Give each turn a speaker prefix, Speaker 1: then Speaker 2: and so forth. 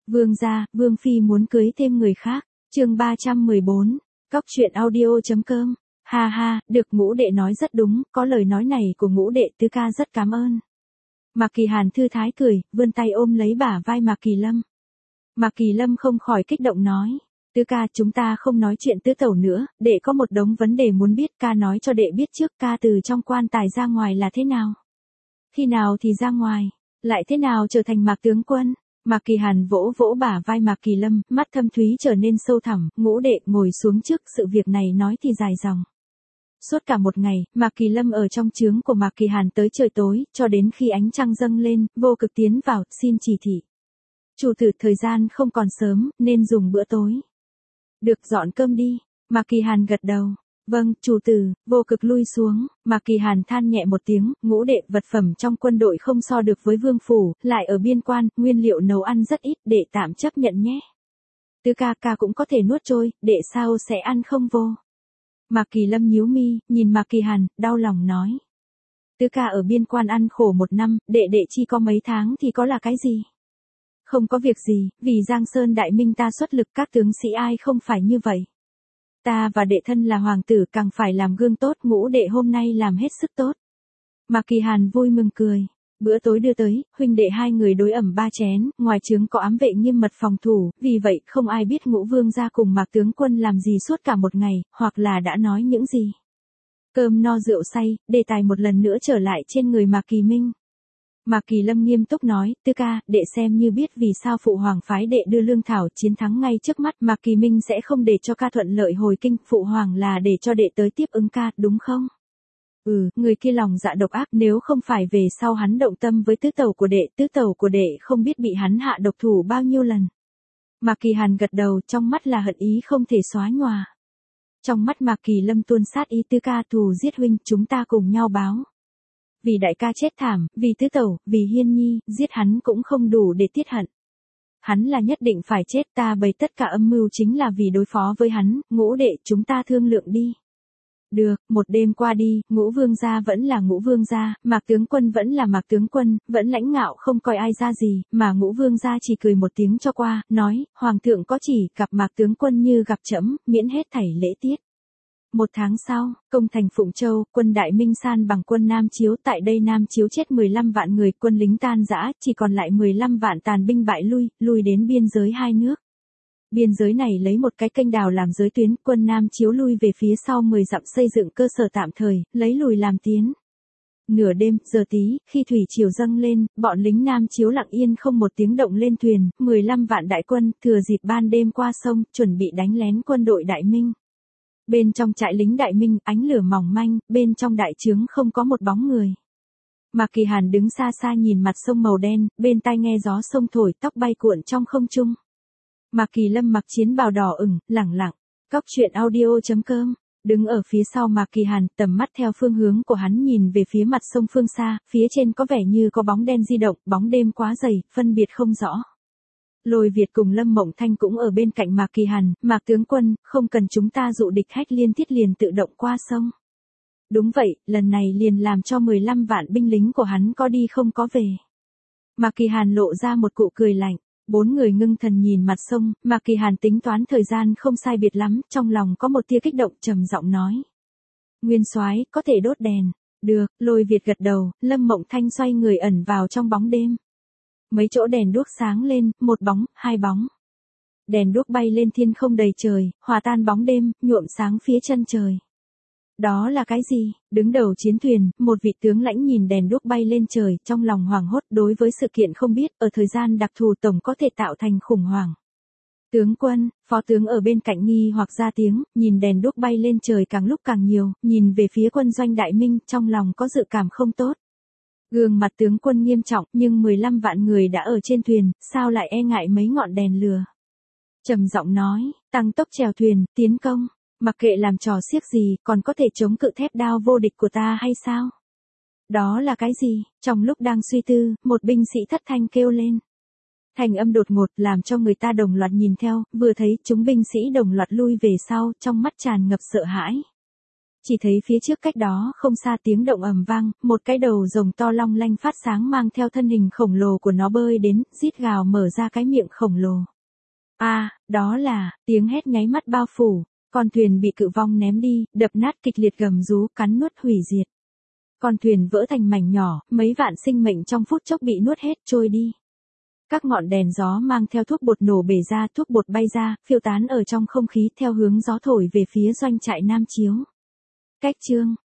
Speaker 1: Vương gia, Vương Phi muốn cưới thêm người khác. Chương 314. Cóc truyện audio.com. Ha ha, được Ngũ đệ nói rất đúng, có lời nói này của Ngũ đệ tứ ca rất cảm ơn. Mạc Kỳ Hàn thư thái cười, vươn tay ôm lấy bả vai Mạc Kỳ Lâm. Mạc Kỳ Lâm không khỏi kích động nói. Tứ ca, chúng ta không nói chuyện tứ tẩu nữa, đệ có một đống vấn đề muốn biết, ca nói cho đệ biết trước, ca từ trong quan tài ra ngoài là thế nào? Khi nào thì ra ngoài, lại thế nào trở thành Mạc tướng quân? Mạc Kỳ Hàn vỗ vỗ bả vai Mạc Kỳ Lâm, mắt thâm thúy trở nên sâu thẳm, Ngũ đệ ngồi xuống trước, sự việc này nói thì dài dòng. Suốt cả một ngày, Mạc Kỳ Lâm ở trong trướng của Mạc Kỳ Hàn tới trời tối, cho đến khi ánh trăng dâng lên, Vô Cực tiến vào, xin chỉ thị. Chủ tử, thời gian không còn sớm, nên dùng bữa tối. Được, dọn cơm đi. Mạc Kỳ Hàn gật đầu. Vâng, chủ tử. Vô Cực lui xuống. Mạc Kỳ Hàn than nhẹ một tiếng, Ngũ đệ, vật phẩm trong quân đội không so được với vương phủ, lại ở biên quan, nguyên liệu nấu ăn rất ít, đệ tạm chấp nhận nhé. Tứ ca, ca cũng có thể nuốt trôi, đệ sao sẽ ăn không vô? Mạc Kỳ Lâm nhíu mi, nhìn Mạc Kỳ Hàn, đau lòng nói. Tứ ca ở biên quan ăn khổ một năm, đệ chi có mấy tháng thì có là cái gì? Không có việc gì, vì Giang Sơn Đại Minh ta xuất lực, các tướng sĩ ai không phải như vậy. Ta và đệ thân là hoàng tử càng phải làm gương tốt, Ngũ đệ hôm nay làm hết sức tốt. Mạc Kỳ Hàn vui mừng cười. Bữa tối đưa tới, huynh đệ hai người đối ẩm 3 chén, ngoài trướng có ám vệ nghiêm mật phòng thủ, vì vậy không ai biết Ngũ vương gia cùng Mạc tướng quân làm gì suốt cả một ngày, hoặc là đã nói những gì. Cơm no rượu say, đề tài một lần nữa trở lại trên người Mạc Kỳ Minh. Mạc Kỳ Lâm nghiêm túc nói, tứ ca, đệ xem như biết vì sao phụ hoàng phái đệ đưa lương thảo chiến thắng ngay trước mắt, Mạc Kỳ Minh sẽ không để cho ca thuận lợi hồi kinh, phụ hoàng là để cho đệ tới tiếp ứng ca, đúng không? Người kia lòng dạ độc ác, nếu không phải về sau hắn động tâm với tứ tẩu của đệ không biết bị hắn hạ độc thủ bao nhiêu lần. Mạc Kỳ Hàn gật đầu, trong mắt là hận ý không thể xóa nhòa. Trong mắt Mạc Kỳ Lâm tuôn sát ý, tứ ca thù giết huynh, chúng ta cùng nhau báo. Vì đại ca chết thảm, vì tứ tẩu, vì Hiên Nhi, giết hắn cũng không đủ để tiết hận. Hắn là nhất định phải chết, ta bày tất cả âm mưu chính là vì đối phó với hắn, Ngũ đệ, chúng ta thương lượng đi. Được, một đêm qua đi, Ngũ vương gia vẫn là Ngũ vương gia, Mạc tướng quân vẫn là Mạc tướng quân, vẫn lãnh ngạo không coi ai ra gì, mà Ngũ vương gia chỉ cười một tiếng cho qua, nói, hoàng thượng có chỉ, gặp Mạc tướng quân như gặp trẫm, miễn hết thảy lễ tiết. Một tháng sau, công thành Phụng Châu, quân Đại Minh san bằng quân Nam Chiếu, tại đây Nam Chiếu chết 15 vạn người, quân lính tan rã, chỉ còn lại 15 vạn tàn binh bại lui đến biên giới hai nước. Biên giới này lấy một cái kênh đào làm giới tuyến, quân Nam Chiếu lui về phía sau 10 dặm xây dựng cơ sở tạm thời, lấy lùi làm tiến. Nửa đêm, giờ tí, khi thủy triều dâng lên, bọn lính Nam Chiếu lặng yên không một tiếng động lên thuyền, 15 vạn đại quân, thừa dịp ban đêm qua sông, chuẩn bị đánh lén quân đội Đại Minh. Bên trong trại lính Đại Minh, ánh lửa mỏng manh, bên trong đại trướng không có một bóng người. Mạc Kỳ Hàn đứng xa xa nhìn mặt sông màu đen, bên tai nghe gió sông thổi, tóc bay cuộn trong không trung. Mạc Kỳ Lâm mặc chiến bào đỏ ửng, lẳng lặng. Cóc truyện audio.com. Đứng ở phía sau Mạc Kỳ Hàn, tầm mắt theo phương hướng của hắn nhìn về phía mặt sông phương xa, phía trên có vẻ như có bóng đen di động, bóng đêm quá dày, phân biệt không rõ. Lôi Việt cùng Lâm Mộng Thanh cũng ở bên cạnh Mạc Kỳ Hàn, Mạc tướng quân, không cần chúng ta dụ địch hách liên thiết liền tự động qua sông. Đúng vậy, lần này liền làm cho 15 vạn binh lính của hắn có đi không có về. Mạc Kỳ Hàn lộ ra một cụ cười lạnh, bốn người ngưng thần nhìn mặt sông, Mạc Kỳ Hàn tính toán thời gian không sai biệt lắm, trong lòng có một tia kích động trầm giọng nói. Nguyên soái, có thể đốt đèn. Được, Lôi Việt gật đầu, Lâm Mộng Thanh xoay người ẩn vào trong bóng đêm. Mấy chỗ đèn đuốc sáng lên, một bóng, hai bóng. Đèn đuốc bay lên thiên không đầy trời, hòa tan bóng đêm, nhuộm sáng phía chân trời. Đó là cái gì? Đứng đầu chiến thuyền, một vị tướng lãnh nhìn đèn đuốc bay lên trời, trong lòng hoảng hốt đối với sự kiện không biết, ở thời gian đặc thù tổng có thể tạo thành khủng hoảng. Tướng quân, phó tướng ở bên cạnh nghi hoặc ra tiếng, nhìn đèn đuốc bay lên trời càng lúc càng nhiều, nhìn về phía quân doanh Đại Minh, trong lòng có dự cảm không tốt. Gương mặt tướng quân nghiêm trọng, nhưng 15 vạn người đã ở trên thuyền, sao lại e ngại mấy ngọn đèn lửa? Trầm giọng nói, tăng tốc chèo thuyền, tiến công, mặc kệ làm trò xiếc gì, còn có thể chống cự thép đao vô địch của ta hay sao? Đó là cái gì? Trong lúc đang suy tư, một binh sĩ thất thanh kêu lên. Thành âm đột ngột làm cho người ta đồng loạt nhìn theo, vừa thấy chúng binh sĩ đồng loạt lui về sau, trong mắt tràn ngập sợ hãi. Chỉ thấy phía trước cách đó không xa tiếng động ầm vang, một cái đầu rồng to long lanh phát sáng mang theo thân hình khổng lồ của nó bơi đến, rít gào mở ra cái miệng khổng lồ. Đó là, tiếng hét nháy mắt bao phủ, con thuyền bị cự vong ném đi, đập nát kịch liệt gầm rú cắn nuốt hủy diệt. Con thuyền vỡ thành mảnh nhỏ, mấy vạn sinh mệnh trong phút chốc bị nuốt hết trôi đi. Các ngọn đèn gió mang theo thuốc bột nổ bể ra, thuốc bột bay ra, phiêu tán ở trong không khí theo hướng gió thổi về phía doanh trại Nam Chiếu. Cách chương